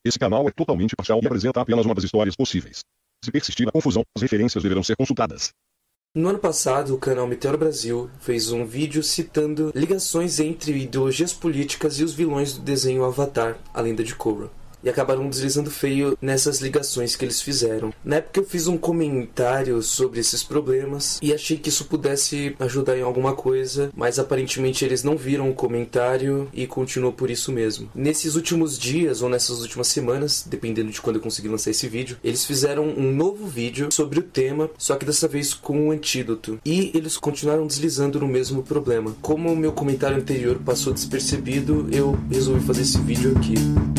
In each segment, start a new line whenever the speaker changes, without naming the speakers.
Esse canal é totalmente parcial e apresenta apenas uma das histórias possíveis. Se persistir a confusão, as referências deverão ser consultadas.
No ano passado, o canal Meteoro Brasil fez um vídeo citando ligações entre ideologias políticas e os vilões do desenho Avatar, a Lenda de Korra. E acabaram deslizando feio nessas ligações que eles fizeram. Na época eu fiz um comentário sobre esses problemas e achei que isso pudesse ajudar em alguma coisa, mas aparentemente eles não viram o comentário e continuou por isso mesmo. Nesses últimos dias ou nessas últimas semanas, dependendo de quando eu conseguir lançar esse vídeo, eles fizeram um novo vídeo sobre o tema, só que dessa vez com um antídoto. E eles continuaram deslizando no mesmo problema. Como o meu comentário anterior passou despercebido, eu resolvi fazer esse vídeo aqui.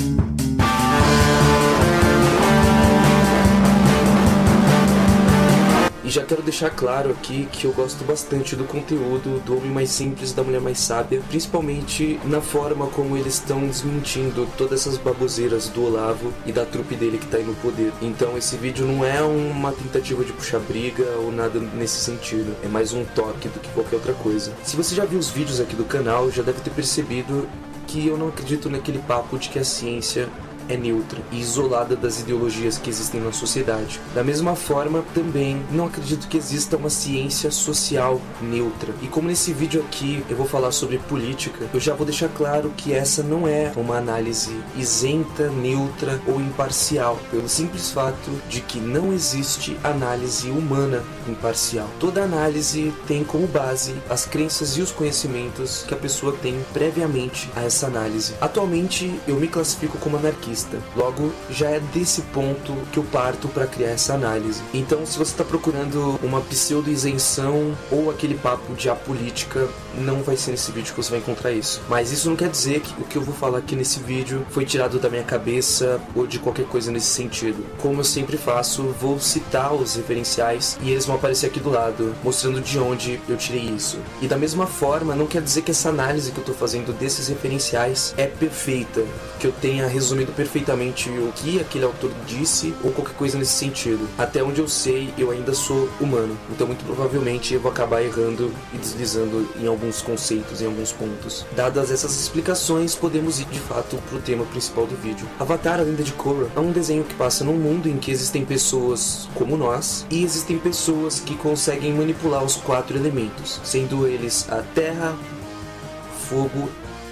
E já quero deixar claro aqui que eu gosto bastante do conteúdo do Homem Mais Simples e da Mulher Mais Sábia, principalmente na forma como eles estão desmentindo todas essas baboseiras do Olavo e da trupe dele que tá aí no poder. Então esse vídeo não é uma tentativa de puxar briga ou nada nesse sentido, é mais um toque do que qualquer outra coisa. Se você já viu os vídeos aqui do canal, já deve ter percebido que eu não acredito naquele papo de que a ciência é neutra e isolada das ideologias que existem na sociedade. Da mesma forma, também não acredito que exista uma ciência social neutra. E como nesse vídeo aqui eu vou falar sobre política, eu já vou deixar claro que essa não é uma análise isenta, neutra ou imparcial, pelo simples fato de que não existe análise humana imparcial. Toda análise tem como base as crenças e os conhecimentos que a pessoa tem previamente a essa análise. Atualmente eu me classifico como anarquista. Logo, já é desse ponto que eu parto para criar essa análise. Então, se você está procurando uma pseudo-isenção ou aquele papo de apolítica, não vai ser nesse vídeo que você vai encontrar isso. Mas isso não quer dizer que o que eu vou falar aqui nesse vídeo foi tirado da minha cabeça ou de qualquer coisa nesse sentido. Como eu sempre faço, vou citar os referenciais e eles vão aparecer aqui do lado, mostrando de onde eu tirei isso. E da mesma forma, não quer dizer que essa análise que eu estou fazendo desses referenciais é perfeita, que eu tenha resumido perfeitamente o que aquele autor disse ou qualquer coisa nesse sentido. Até onde eu sei, eu ainda sou humano, então muito provavelmente eu vou acabar errando e deslizando em alguns conceitos, em alguns pontos. Dadas essas explicações, podemos ir de fato pro tema principal do vídeo. Avatar, a Lenda de Korra, é um desenho que passa num mundo em que existem pessoas como nós e existem pessoas que conseguem manipular os 4 elementos, sendo eles a terra, fogo,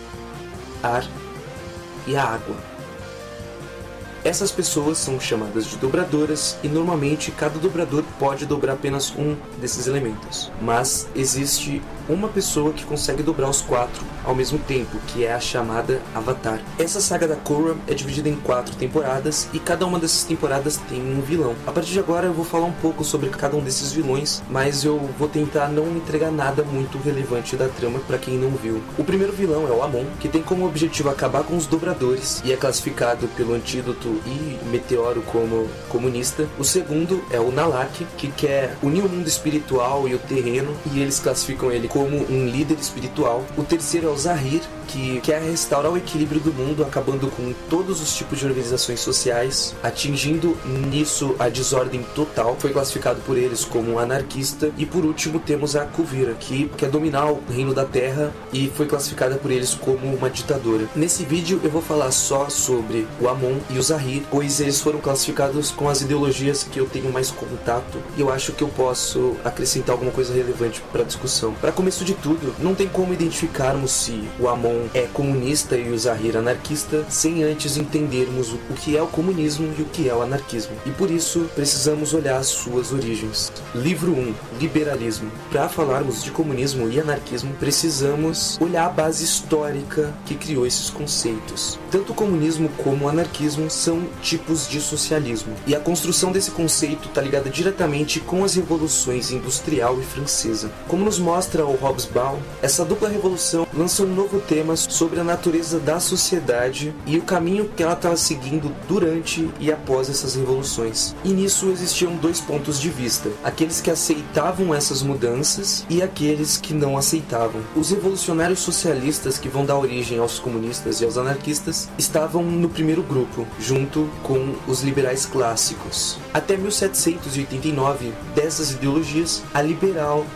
ar e a água. Essas pessoas são chamadas de dobradoras e normalmente cada dobrador pode dobrar apenas um desses elementos. Mas existe uma pessoa que consegue dobrar os 4 ao mesmo tempo, que é a chamada Avatar. Essa saga da Korra é dividida em 4 temporadas e cada uma dessas temporadas tem um vilão. A partir de agora eu vou falar um pouco sobre cada um desses vilões, mas eu vou tentar não entregar nada muito relevante da trama para quem não viu. O primeiro vilão é o Amon, que tem como objetivo acabar com os dobradores e é classificado pelo Antídoto e Meteoro como comunista. O segundo é o Nalak, que quer unir o mundo espiritual e o terreno e eles classificam ele como um líder espiritual. O terceiro é o Zahir, que quer restaurar o equilíbrio do mundo, acabando com todos os tipos de organizações sociais, atingindo nisso a desordem total. Foi classificado por eles como um anarquista. E por último temos a Kuvira, que quer dominar o reino da Terra e foi classificada por eles como uma ditadora. Nesse vídeo eu vou falar só sobre o Amon e o Zahir, pois eles foram classificados com as ideologias que eu tenho mais contato e eu acho que eu posso acrescentar alguma coisa relevante para a discussão. Para começo de tudo, não tem como identificarmos se o Amon é comunista e o Zahir anarquista sem antes entendermos o que é o comunismo e o que é o anarquismo. E por isso, precisamos olhar as suas origens. Livro 1. Liberalismo. Para falarmos de comunismo e anarquismo, precisamos olhar a base histórica que criou esses conceitos. Tanto o comunismo como o anarquismo são tipos de socialismo. E a construção desse conceito está ligada diretamente com as revoluções industrial e francesa. Como nos mostra o Hobsbawm, essa dupla revolução lança um novo tema sobre a natureza da sociedade e o caminho que ela estava seguindo durante e após essas revoluções. E nisso existiam 2 pontos de vista: aqueles que aceitavam essas mudanças e aqueles que não aceitavam. Os revolucionários socialistas, que vão dar origem aos comunistas e aos anarquistas, estavam no primeiro grupo, junto com os liberais clássicos. Até 1789, dessas ideologias, a liberal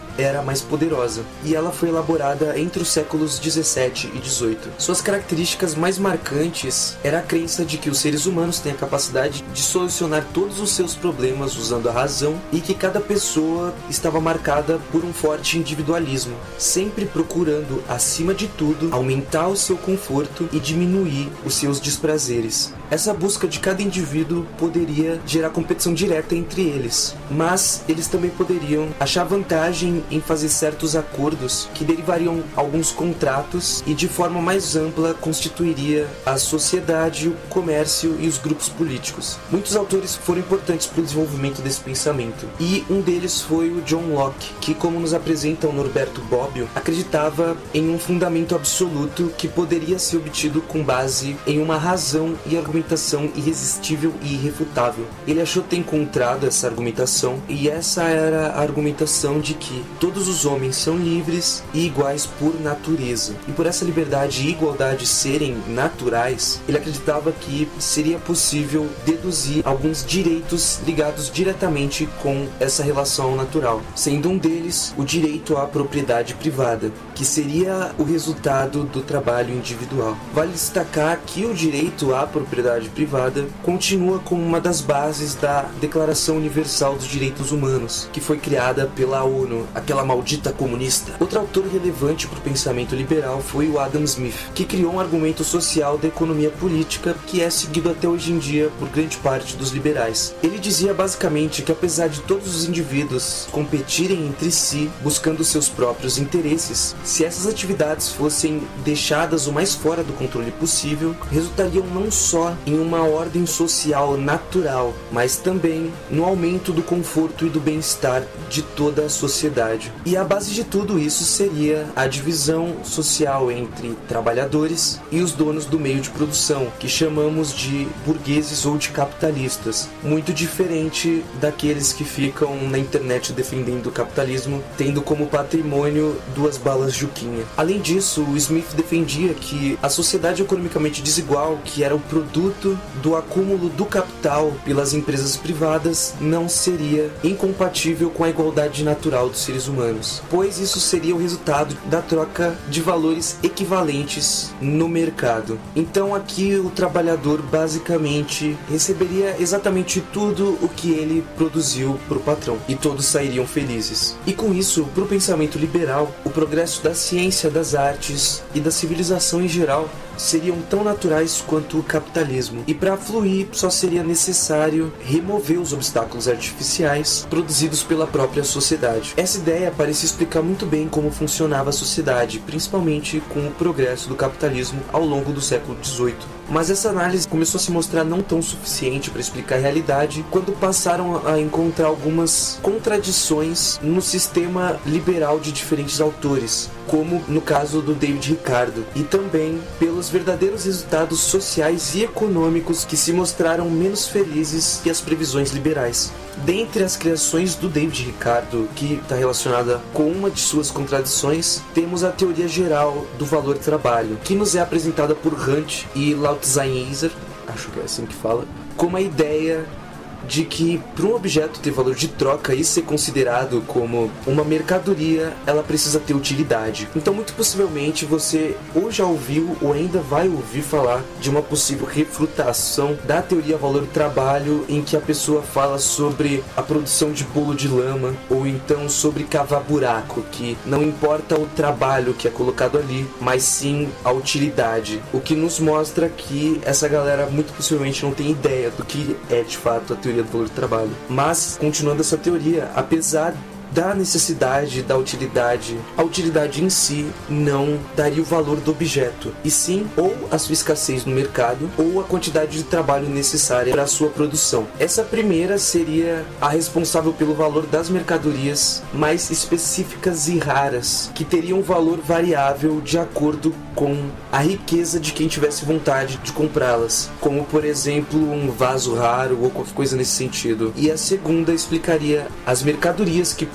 era mais poderosa, e ela foi elaborada entre os séculos 17 e 18. Suas características mais marcantes era a crença de que os seres humanos têm a capacidade de solucionar todos os seus problemas usando a razão, e que cada pessoa estava marcada por um forte individualismo, sempre procurando, acima de tudo, aumentar o seu conforto e diminuir os seus desprazeres. Essa busca de cada indivíduo poderia gerar competição direta entre eles, mas eles também poderiam achar vantagem em fazer certos acordos que derivariam alguns contratos e de forma mais ampla constituiria a sociedade, o comércio e os grupos políticos. Muitos autores foram importantes para o desenvolvimento desse pensamento, e um deles foi o John Locke, que, como nos apresenta o Norberto Bobbio, acreditava em um fundamento absoluto que poderia ser obtido com base em uma razão e argumentação irresistível e irrefutável. Ele achou ter encontrado essa argumentação, e essa era a argumentação de que todos os homens são livres e iguais por natureza. E por essa liberdade e igualdade serem naturais, ele acreditava que seria possível deduzir alguns direitos ligados diretamente com essa relação natural, sendo um deles o direito à propriedade privada, que seria o resultado do trabalho individual. Vale destacar que o direito à propriedade privada continua como uma das bases da Declaração Universal dos Direitos Humanos, que foi criada pela ONU, aquela maldita comunista. Outro autor relevante para o pensamento liberal foi o Adam Smith, que criou um argumento social da economia política que é seguido até hoje em dia por grande parte dos liberais. Ele dizia basicamente que, apesar de todos os indivíduos competirem entre si, buscando seus próprios interesses, se essas atividades fossem deixadas o mais fora do controle possível, resultariam não só em uma ordem social natural, mas também no aumento do conforto e do bem-estar de toda a sociedade. E a base de tudo isso seria a divisão social entre trabalhadores e os donos do meio de produção, que chamamos de burgueses ou de capitalistas, muito diferente daqueles que ficam na internet defendendo o capitalismo, tendo como patrimônio 2 balas Juquinha. Além disso, o Smith defendia que a sociedade economicamente desigual, que era o produto do acúmulo do capital pelas empresas privadas, não seria incompatível com a igualdade natural dos seres humanos, pois isso seria o resultado da troca de valores equivalentes no mercado. Então aqui o trabalhador basicamente receberia exatamente tudo o que ele produziu para o patrão, e todos sairiam felizes. E com isso, para o pensamento liberal, o progresso da ciência, das artes e da civilização em geral seriam tão naturais quanto o capitalismo, e para fluir só seria necessário remover os obstáculos artificiais produzidos pela própria sociedade. Essa ideia parece explicar muito bem como funcionava a sociedade, principalmente com o progresso do capitalismo ao longo do século XVIII. Mas essa análise começou a se mostrar não tão suficiente para explicar a realidade quando passaram a encontrar algumas contradições no sistema liberal de diferentes autores, como no caso do David Ricardo, e também pelos verdadeiros resultados sociais e econômicos que se mostraram menos felizes que as previsões liberais. Dentre as criações do David Ricardo, que está relacionada com uma de suas contradições, temos a teoria geral do valor trabalho, que nos é apresentada por Hunt e Lautzheiser, acho que é assim que fala, como a ideia de que para um objeto ter valor de troca e ser considerado como uma mercadoria, ela precisa ter utilidade. Então, muito possivelmente, você ou já ouviu ou ainda vai ouvir falar de uma possível refutação da teoria valor-trabalho, em que a pessoa fala sobre a produção de bolo de lama, ou então sobre cavar buraco, que não importa o trabalho que é colocado ali, mas sim a utilidade. O que nos mostra que essa galera muito possivelmente não tem ideia do que é de fato a teoria do valor do trabalho. Mas, continuando essa teoria, apesar da necessidade, da utilidade, a utilidade em si não daria o valor do objeto, e sim ou a sua escassez no mercado ou a quantidade de trabalho necessária para a sua produção. Essa primeira seria a responsável pelo valor das mercadorias mais específicas e raras, que teriam um valor variável de acordo com a riqueza de quem tivesse vontade de comprá-las, como por exemplo um vaso raro ou qualquer coisa nesse sentido. E a segunda explicaria as mercadorias que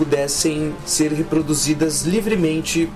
pudessem ser reproduzidas livremente,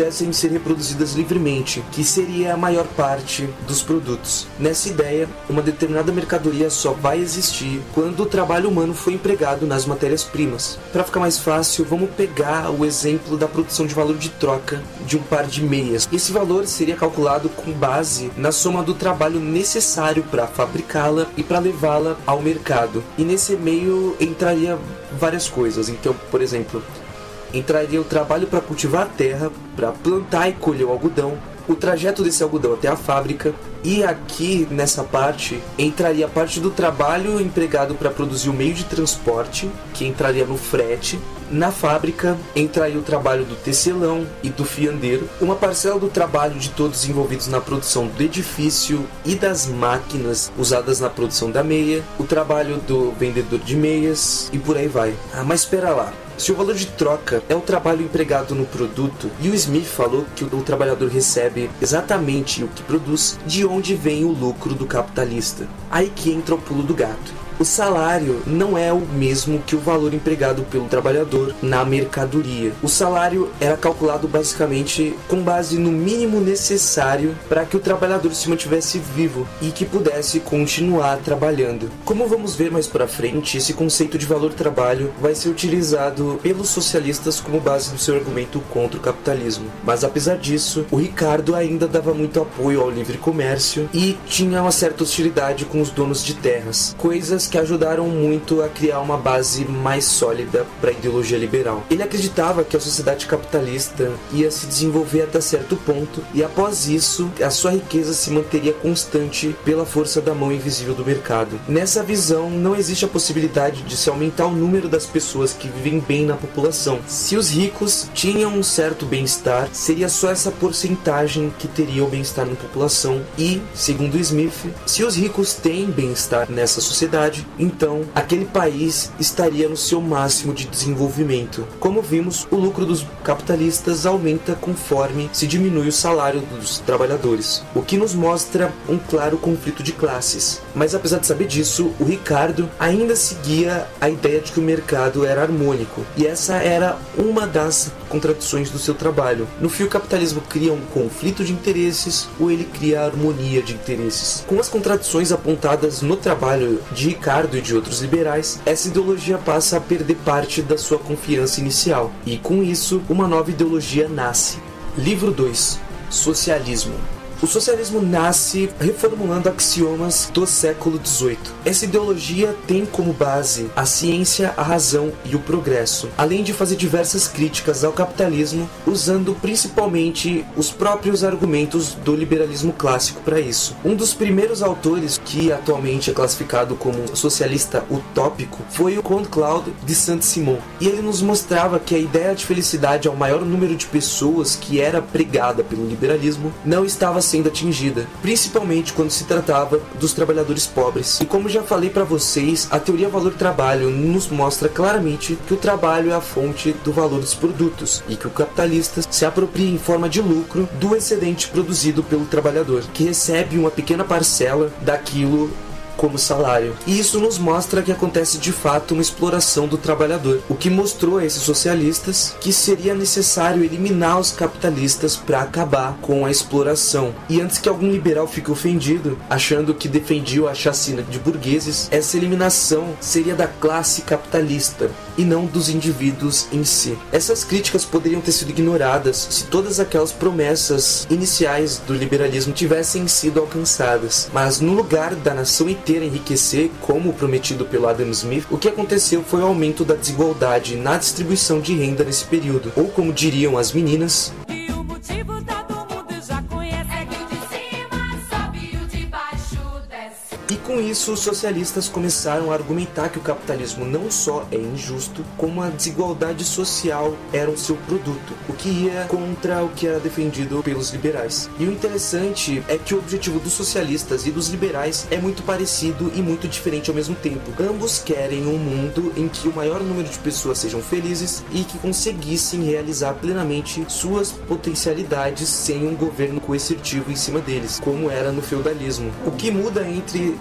que seria a maior parte dos produtos. Nessa ideia, uma determinada mercadoria só vai existir quando o trabalho humano foi empregado nas matérias-primas. Para ficar mais fácil, vamos pegar o exemplo da produção de valor de troca de um par de meias. Esse valor seria calculado com base na soma do trabalho necessário para fabricá-la e para levá-la ao mercado. E nesse meio entraria várias coisas. Então, por exemplo, entraria o trabalho para cultivar a terra, para plantar e colher o algodão, o trajeto desse algodão até a fábrica, e aqui nessa parte entraria a parte do trabalho empregado para produzir o meio de transporte, que entraria no frete. Na fábrica entraria o trabalho do tecelão e do fiandeiro, uma parcela do trabalho de todos envolvidos na produção do edifício e das máquinas usadas na produção da meia, o trabalho do vendedor de meias e por aí vai. Mas espera lá. Se o valor de troca é o trabalho empregado no produto, e o Smith falou que o trabalhador recebe exatamente o que produz, de onde vem o lucro do capitalista? Aí que entra o pulo do gato. O salário não é o mesmo que o valor empregado pelo trabalhador na mercadoria. O salário era calculado basicamente com base no mínimo necessário para que o trabalhador se mantivesse vivo e que pudesse continuar trabalhando. Como vamos ver mais para frente, esse conceito de valor-trabalho vai ser utilizado pelos socialistas como base do seu argumento contra o capitalismo. Mas apesar disso, o Ricardo ainda dava muito apoio ao livre comércio e tinha uma certa hostilidade com os donos de terras, coisas que ajudaram muito a criar uma base mais sólida para a ideologia liberal. Ele acreditava que a sociedade capitalista ia se desenvolver até certo ponto e após isso a sua riqueza se manteria constante pela força da mão invisível do mercado. Nessa visão não existe a possibilidade de se aumentar o número das pessoas que vivem bem na população. Se os ricos tinham um certo bem-estar, seria só essa porcentagem que teria o bem-estar na população e, segundo Smith, se os ricos têm bem-estar nessa sociedade, então aquele país estaria no seu máximo de desenvolvimento. Como vimos, o lucro dos capitalistas aumenta conforme se diminui o salário dos trabalhadores, o que nos mostra um claro conflito de classes. Mas apesar de saber disso, o Ricardo ainda seguia a ideia de que o mercado era harmônico, e essa era uma das contradições do seu trabalho. No fim, o capitalismo cria um conflito de interesses ou ele cria a harmonia de interesses. Com as contradições apontadas no trabalho de Ricardo e de outros liberais, essa ideologia passa a perder parte da sua confiança inicial, e com isso, uma nova ideologia nasce. Livro 2. Socialismo. O socialismo nasce reformulando axiomas do século XVIII. Essa ideologia tem como base a ciência, a razão e o progresso, além de fazer diversas críticas ao capitalismo, usando principalmente os próprios argumentos do liberalismo clássico para isso. Um dos primeiros autores que atualmente é classificado como socialista utópico foi o Comte Claude de Saint-Simon, e ele nos mostrava que a ideia de felicidade ao maior número de pessoas que era pregada pelo liberalismo não estava sendo atingida, principalmente quando se tratava dos trabalhadores pobres. E como já falei para vocês, a teoria valor-trabalho nos mostra claramente que o trabalho é a fonte do valor dos produtos e que o capitalista se apropria em forma de lucro do excedente produzido pelo trabalhador, que recebe uma pequena parcela daquilo como salário. E isso nos mostra que acontece de fato uma exploração do trabalhador, o que mostrou a esses socialistas que seria necessário eliminar os capitalistas para acabar com a exploração. E antes que algum liberal fique ofendido, achando que defendia a chacina de burgueses, essa eliminação seria da classe capitalista e não dos indivíduos em si. Essas críticas poderiam ter sido ignoradas se todas aquelas promessas iniciais do liberalismo tivessem sido alcançadas, mas no lugar da nação inteira enriquecer, como prometido pelo Adam Smith, o que aconteceu foi o aumento da desigualdade na distribuição de renda nesse período, ou como diriam as meninas,
E o motivo todo mundo já conhece, é que o de cima sobe e o de baixo desce.
e com isso os socialistas começaram a argumentar que o capitalismo não só é injusto, como a desigualdade social era o seu produto, o que ia contra o que era defendido pelos liberais. E o interessante é que o objetivo dos socialistas e dos liberais é muito parecido e muito diferente ao mesmo tempo. Ambos querem um mundo em que o maior número de pessoas sejam felizes e que conseguissem realizar plenamente suas potencialidades sem um governo coercitivo em cima deles, como era no feudalismo. O que muda entre todos os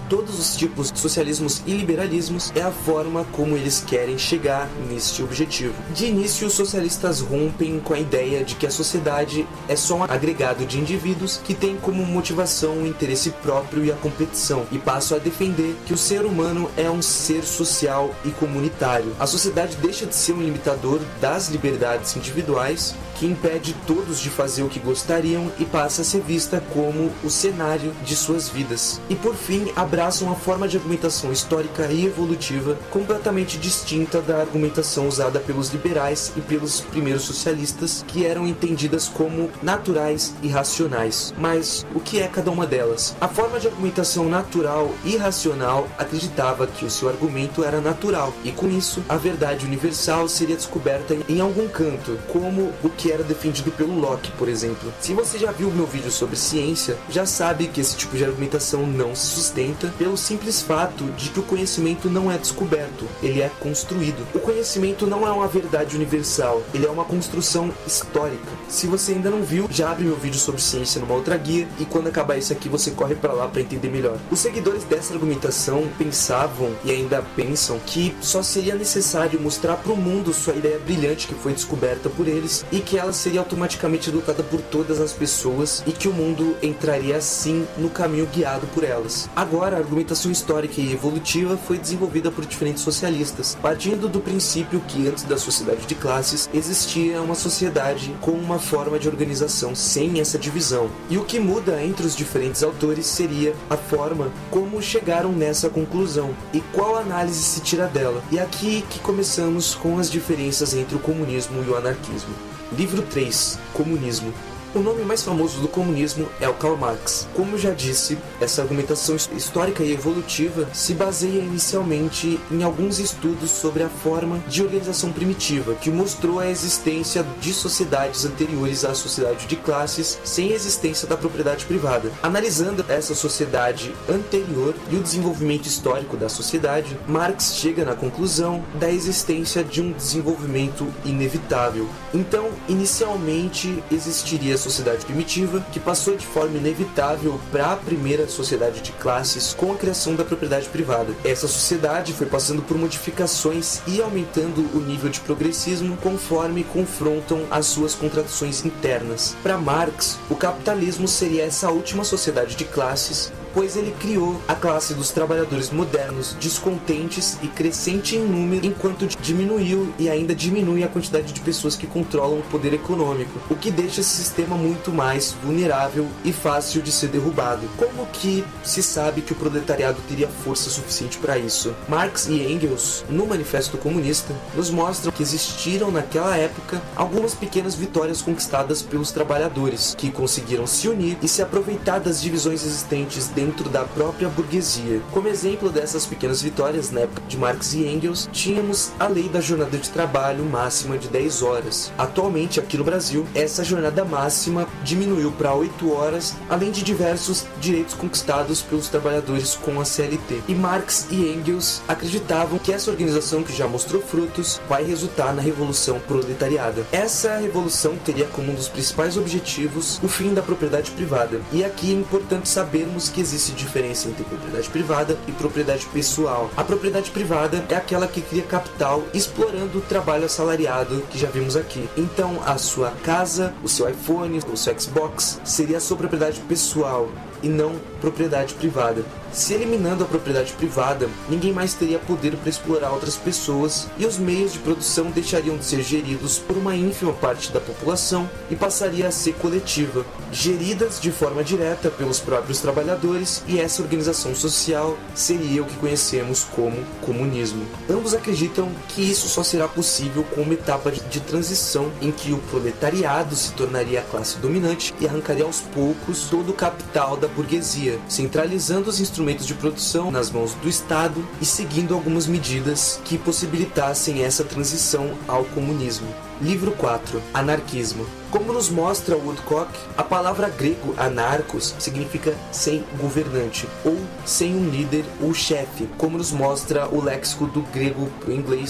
dos tipos socialismos e liberalismos é a forma como eles querem chegar neste objetivo. De início, os socialistas rompem com a ideia de que a sociedade é só um agregado de indivíduos que tem como motivação o interesse próprio e a competição, e passam a defender que o ser humano é um ser social e comunitário. A sociedade deixa de ser um limitador das liberdades individuais, que impede todos de fazer o que gostariam, e passa a ser vista como o cenário de suas vidas. E por fim, abraçam uma forma de argumentação histórica e evolutiva completamente distinta da argumentação usada pelos liberais e pelos primeiros socialistas, que eram entendidas como naturais e racionais. Mas o que é cada uma delas? A forma de argumentação natural e racional acreditava que o seu argumento era natural, e com isso, a verdade universal seria descoberta em algum canto, como o que era defendido pelo Locke, por exemplo. Se você já viu o meu vídeo sobre ciência, já sabe que esse tipo de argumentação não se sustenta pelo simples fato de que o conhecimento não é descoberto, ele é construído. O conhecimento não é uma verdade universal, ele é uma construção histórica. Se você ainda não viu, já abre meu vídeo sobre ciência numa outra guia, e quando acabar esse aqui você corre para lá para entender melhor. Os seguidores dessa argumentação pensavam e ainda pensam que só seria necessário mostrar para o mundo sua ideia brilhante que foi descoberta por eles, e que ela seria automaticamente adotada por todas as pessoas, e que o mundo entraria assim no caminho guiado por elas. Agora, a argumentação histórica e evolutiva foi desenvolvida por diferentes socialistas, partindo do princípio que antes da sociedade de classes existia uma sociedade com uma forma de organização sem essa divisão. E o que muda entre os diferentes autores seria a forma como chegaram nessa conclusão e qual análise se tira dela. E aqui que começamos com as diferenças entre o comunismo e o anarquismo. Livro 3. Comunismo. O nome mais famoso do comunismo é o Karl Marx. Como eu já disse, essa argumentação histórica e evolutiva se baseia inicialmente em alguns estudos sobre a forma de organização primitiva, que mostrou a existência de sociedades anteriores à sociedade de classes sem existência da propriedade privada. Analisando essa sociedade anterior e o desenvolvimento histórico da sociedade, Marx chega na conclusão da existência de um desenvolvimento inevitável. Então, inicialmente existiria a sociedade primitiva, que passou de forma inevitável para a primeira sociedade de classes com a criação da propriedade privada. Essa sociedade foi passando por modificações e aumentando o nível de progressismo conforme confrontam as suas contradições internas. Para Marx, o capitalismo seria essa última sociedade de classes, pois ele criou a classe dos trabalhadores modernos, descontentes e crescente em número, enquanto diminuiu e ainda diminui a quantidade de pessoas que controlam o poder econômico, o que deixa esse sistema muito mais vulnerável e fácil de ser derrubado. Como que se sabe que o proletariado teria força suficiente para isso? Marx e Engels, no Manifesto Comunista, nos mostram que existiram naquela época algumas pequenas vitórias conquistadas pelos trabalhadores, que conseguiram se unir e se aproveitar das divisões existentes dentro da própria burguesia. Como exemplo dessas pequenas vitórias, na época de Marx e Engels, tínhamos a lei da jornada de trabalho máxima de 10 horas. Atualmente, aqui no Brasil, essa jornada máxima diminuiu para 8 horas, além de diversos direitos conquistados pelos trabalhadores com a CLT. E Marx e Engels acreditavam que essa organização, que já mostrou frutos, vai resultar na revolução proletariada. Essa revolução teria como um dos principais objetivos o fim da propriedade privada. E aqui é importante sabermos que existe diferença entre propriedade privada e propriedade pessoal. A propriedade privada é aquela que cria capital explorando o trabalho assalariado, que já vimos aqui. Então, a sua casa, o seu iPhone, o seu Xbox seria a sua propriedade pessoal e não propriedade privada. Se eliminando a propriedade privada, ninguém mais teria poder para explorar outras pessoas, e os meios de produção deixariam de ser geridos por uma ínfima parte da população e passaria a ser coletiva, geridas de forma direta pelos próprios trabalhadores, e essa organização social seria o que conhecemos como comunismo. Ambos acreditam que isso só será possível com uma etapa de transição em que o proletariado se tornaria a classe dominante e arrancaria aos poucos todo o capital da burguesia, centralizando os instrumentos de produção nas mãos do Estado e seguindo algumas medidas que possibilitassem essa transição ao comunismo. Livro 4. Anarquismo. Como nos mostra Woodcock, a palavra grego anarcos significa sem governante, ou sem um líder ou chefe, como nos mostra o léxico do grego para o inglês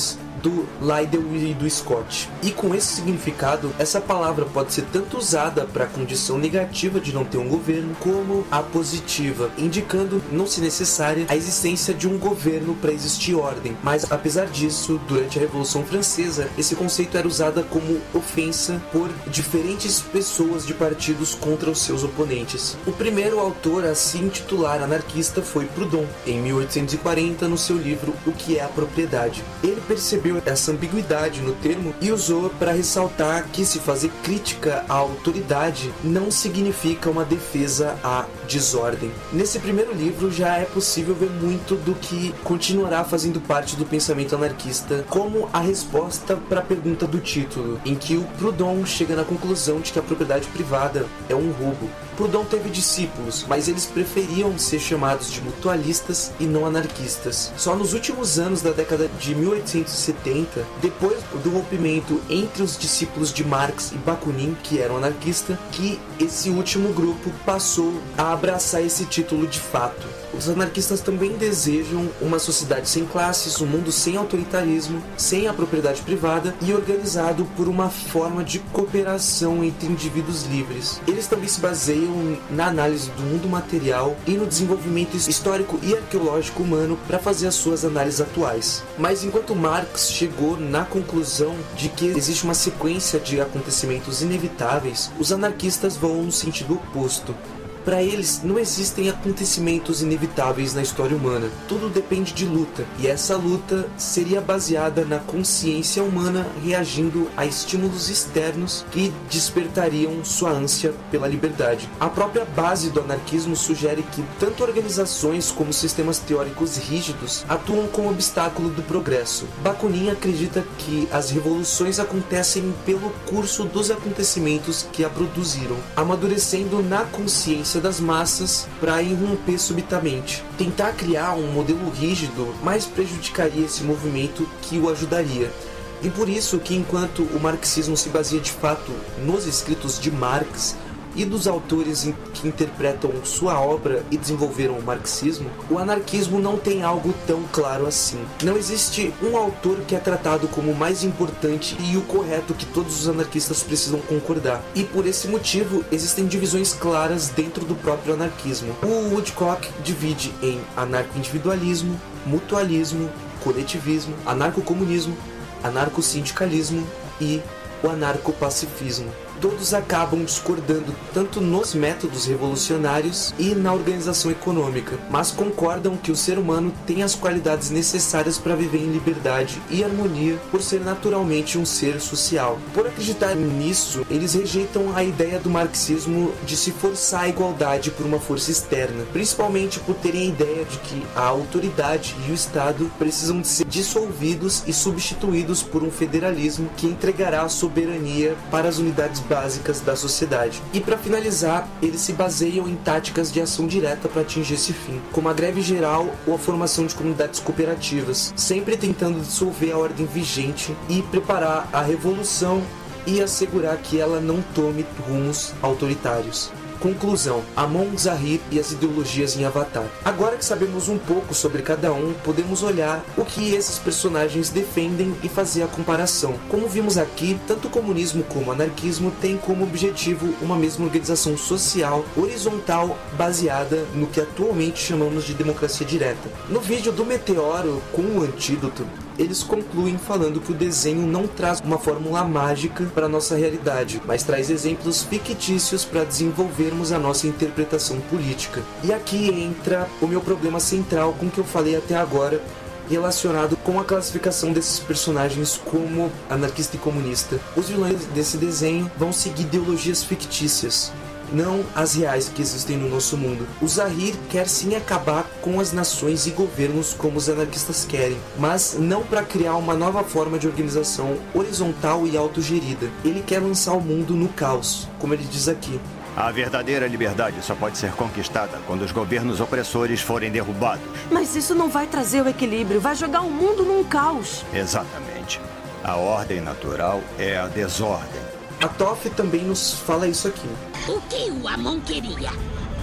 do Liddell e do Scott. E com esse significado, essa palavra pode ser tanto usada para a condição negativa de não ter um governo, como a positiva, indicando não se necessária a existência de um governo para existir ordem. Mas apesar disso, durante a Revolução Francesa, esse conceito era usado como ofensa por diferentes pessoas de partidos contra os seus oponentes. O primeiro autor a se intitular anarquista foi Proudhon, em 1840, no seu livro O que é a Propriedade. Ele percebeu essa ambiguidade no termo e usou para ressaltar que se fazer crítica à autoridade não significa uma defesa à desordem. Nesse primeiro livro já é possível ver muito do que continuará fazendo parte do pensamento anarquista, como a resposta para a pergunta do título, em que o Proudhon chega na conclusão de que a propriedade privada é um roubo. Proudhon teve discípulos, mas eles preferiam ser chamados de mutualistas e não anarquistas. Só nos últimos anos da década de 1870, depois do rompimento entre os discípulos de Marx e Bakunin, que eram anarquistas, que esse último grupo passou a abraçar esse título de fato. Os anarquistas também desejam uma sociedade sem classes, um mundo sem autoritarismo, sem a propriedade privada e organizado por uma forma de cooperação entre indivíduos livres. Eles também se baseiam na análise do mundo material e no desenvolvimento histórico e arqueológico humano para fazer as suas análises atuais. Mas enquanto Marx chegou na conclusão de que existe uma sequência de acontecimentos inevitáveis, os anarquistas vão no sentido oposto. Para eles, não existem acontecimentos inevitáveis na história humana. Tudo depende de luta, e essa luta seria baseada na consciência humana reagindo a estímulos externos que despertariam sua ânsia pela liberdade. A própria base do anarquismo sugere que tanto organizações como sistemas teóricos rígidos atuam como obstáculo do progresso. Bakunin acredita que as revoluções acontecem pelo curso dos acontecimentos que a produziram, amadurecendo na consciência das massas para irromper subitamente. Tentar criar um modelo rígido mais prejudicaria esse movimento que o ajudaria. E por isso que enquanto o marxismo se baseia de fato nos escritos de Marx e dos autores que interpretam sua obra e desenvolveram o marxismo, o anarquismo não tem algo tão claro assim. Não existe um autor que é tratado como o mais importante e o correto que todos os anarquistas precisam concordar. E por esse motivo, existem divisões claras dentro do próprio anarquismo. O Woodcock divide em anarco-individualismo, mutualismo, coletivismo, anarcocomunismo, anarcossindicalismo e o anarcopacifismo. Todos acabam discordando tanto nos métodos revolucionários e na organização econômica, mas concordam que o ser humano tem as qualidades necessárias para viver em liberdade e harmonia por ser naturalmente um ser social. Por acreditar nisso, eles rejeitam a ideia do marxismo de se forçar a igualdade por uma força externa, principalmente por terem a ideia de que a autoridade e o Estado precisam de ser dissolvidos e substituídos por um federalismo que entregará a soberania para as unidades básicas da sociedade. E para finalizar, eles se baseiam em táticas de ação direta para atingir esse fim, como a greve geral ou a formação de comunidades cooperativas, sempre tentando dissolver a ordem vigente e preparar a revolução e assegurar que ela não tome rumos autoritários. Conclusão: Amon, Zahir e as ideologias em Avatar. Agora que sabemos um pouco sobre cada um, podemos olhar o que esses personagens defendem e fazer a comparação. Como vimos aqui, tanto o comunismo como o anarquismo têm como objetivo uma mesma organização social horizontal baseada no que atualmente chamamos de democracia direta. No vídeo do Meteoro com o antídoto, eles concluem falando que o desenho não traz uma fórmula mágica para a nossa realidade, mas traz exemplos fictícios para desenvolvermos a nossa interpretação política. E aqui entra o meu problema central com o que eu falei até agora, relacionado com a classificação desses personagens como anarquista e comunista. Os vilões desse desenho vão seguir ideologias fictícias, não as reais que existem no nosso mundo. O Zahir quer sim acabar com as nações e governos como os anarquistas querem, mas não para criar uma nova forma de organização horizontal e autogerida. Ele quer lançar o mundo no caos, como ele diz aqui.
A verdadeira liberdade só pode ser conquistada quando os governos opressores forem derrubados.
Mas isso não vai trazer o equilíbrio, vai jogar o mundo num caos.
Exatamente. A ordem natural é a desordem.
A Toff também nos fala isso aqui.
O que o Amon queria?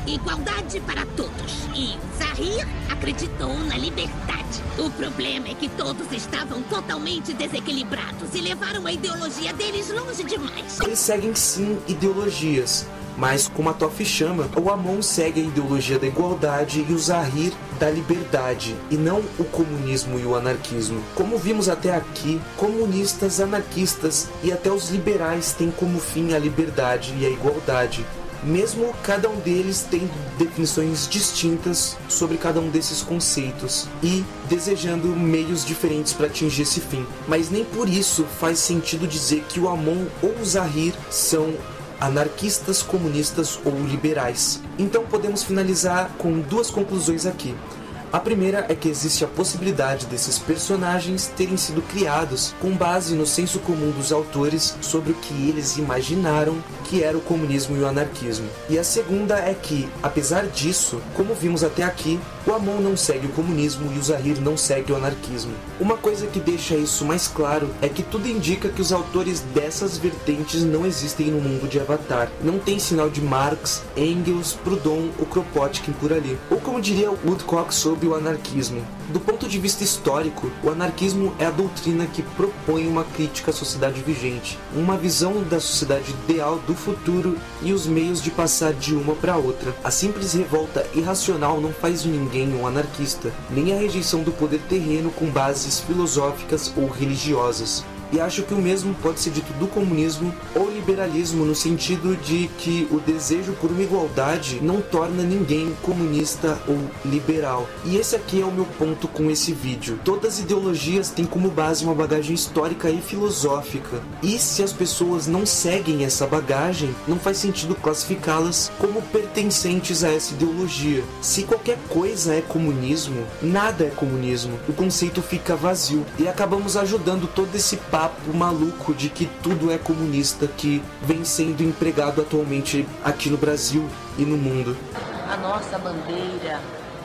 igualdade para todos. E Zahir acreditou na liberdade. O problema é que todos estavam totalmente desequilibrados e levaram a ideologia deles longe demais.
Eles seguem sim ideologias, mas como a Toph chama, o Amon segue a ideologia da igualdade e o Zahir da liberdade, e não o comunismo e o anarquismo. Como vimos até aqui, comunistas, anarquistas e até os liberais têm como fim a liberdade e a igualdade. Mesmo cada um deles tendo definições distintas sobre cada um desses conceitos e desejando meios diferentes para atingir esse fim. Mas nem por isso faz sentido dizer que o Amon ou o Zahir são anarquistas, comunistas ou liberais. Então podemos finalizar com duas conclusões aqui. A primeira é que existe a possibilidade desses personagens terem sido criados com base no senso comum dos autores sobre o que eles imaginaram que era o comunismo e o anarquismo. E a segunda é que, apesar disso, como vimos até aqui, o Amon não segue o comunismo e o Zahir não segue o anarquismo. Uma coisa que deixa isso mais claro é que tudo indica que os autores dessas vertentes não existem no mundo de Avatar. Não tem sinal de Marx, Engels, Proudhon ou Kropotkin por ali. Ou como diria Woodcock sobre o anarquismo. Do ponto de vista histórico, o anarquismo é a doutrina que propõe uma crítica à sociedade vigente, uma visão da sociedade ideal do futuro e os meios de passar de uma para outra. A simples revolta irracional não faz de ninguém um anarquista, nem a rejeição do poder terreno com bases filosóficas ou religiosas. E acho que o mesmo pode ser dito do comunismo ou liberalismo, no sentido de que o desejo por uma igualdade não torna ninguém comunista ou liberal. E esse aqui é o meu ponto com esse vídeo. Todas as ideologias têm como base uma bagagem histórica e filosófica. E se as pessoas não seguem essa bagagem, não faz sentido classificá-las como pertencentes a essa ideologia. Se qualquer coisa é comunismo, nada é comunismo. O conceito fica vazio. E acabamos ajudando todo esse papo maluco de que tudo é comunista que vem sendo empregado atualmente aqui no Brasil e no mundo.
A nossa bandeira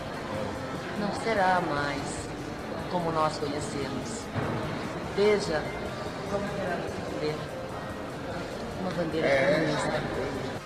não será mais como nós conhecemos. Veja como será essa bandeira. Uma bandeira comunista.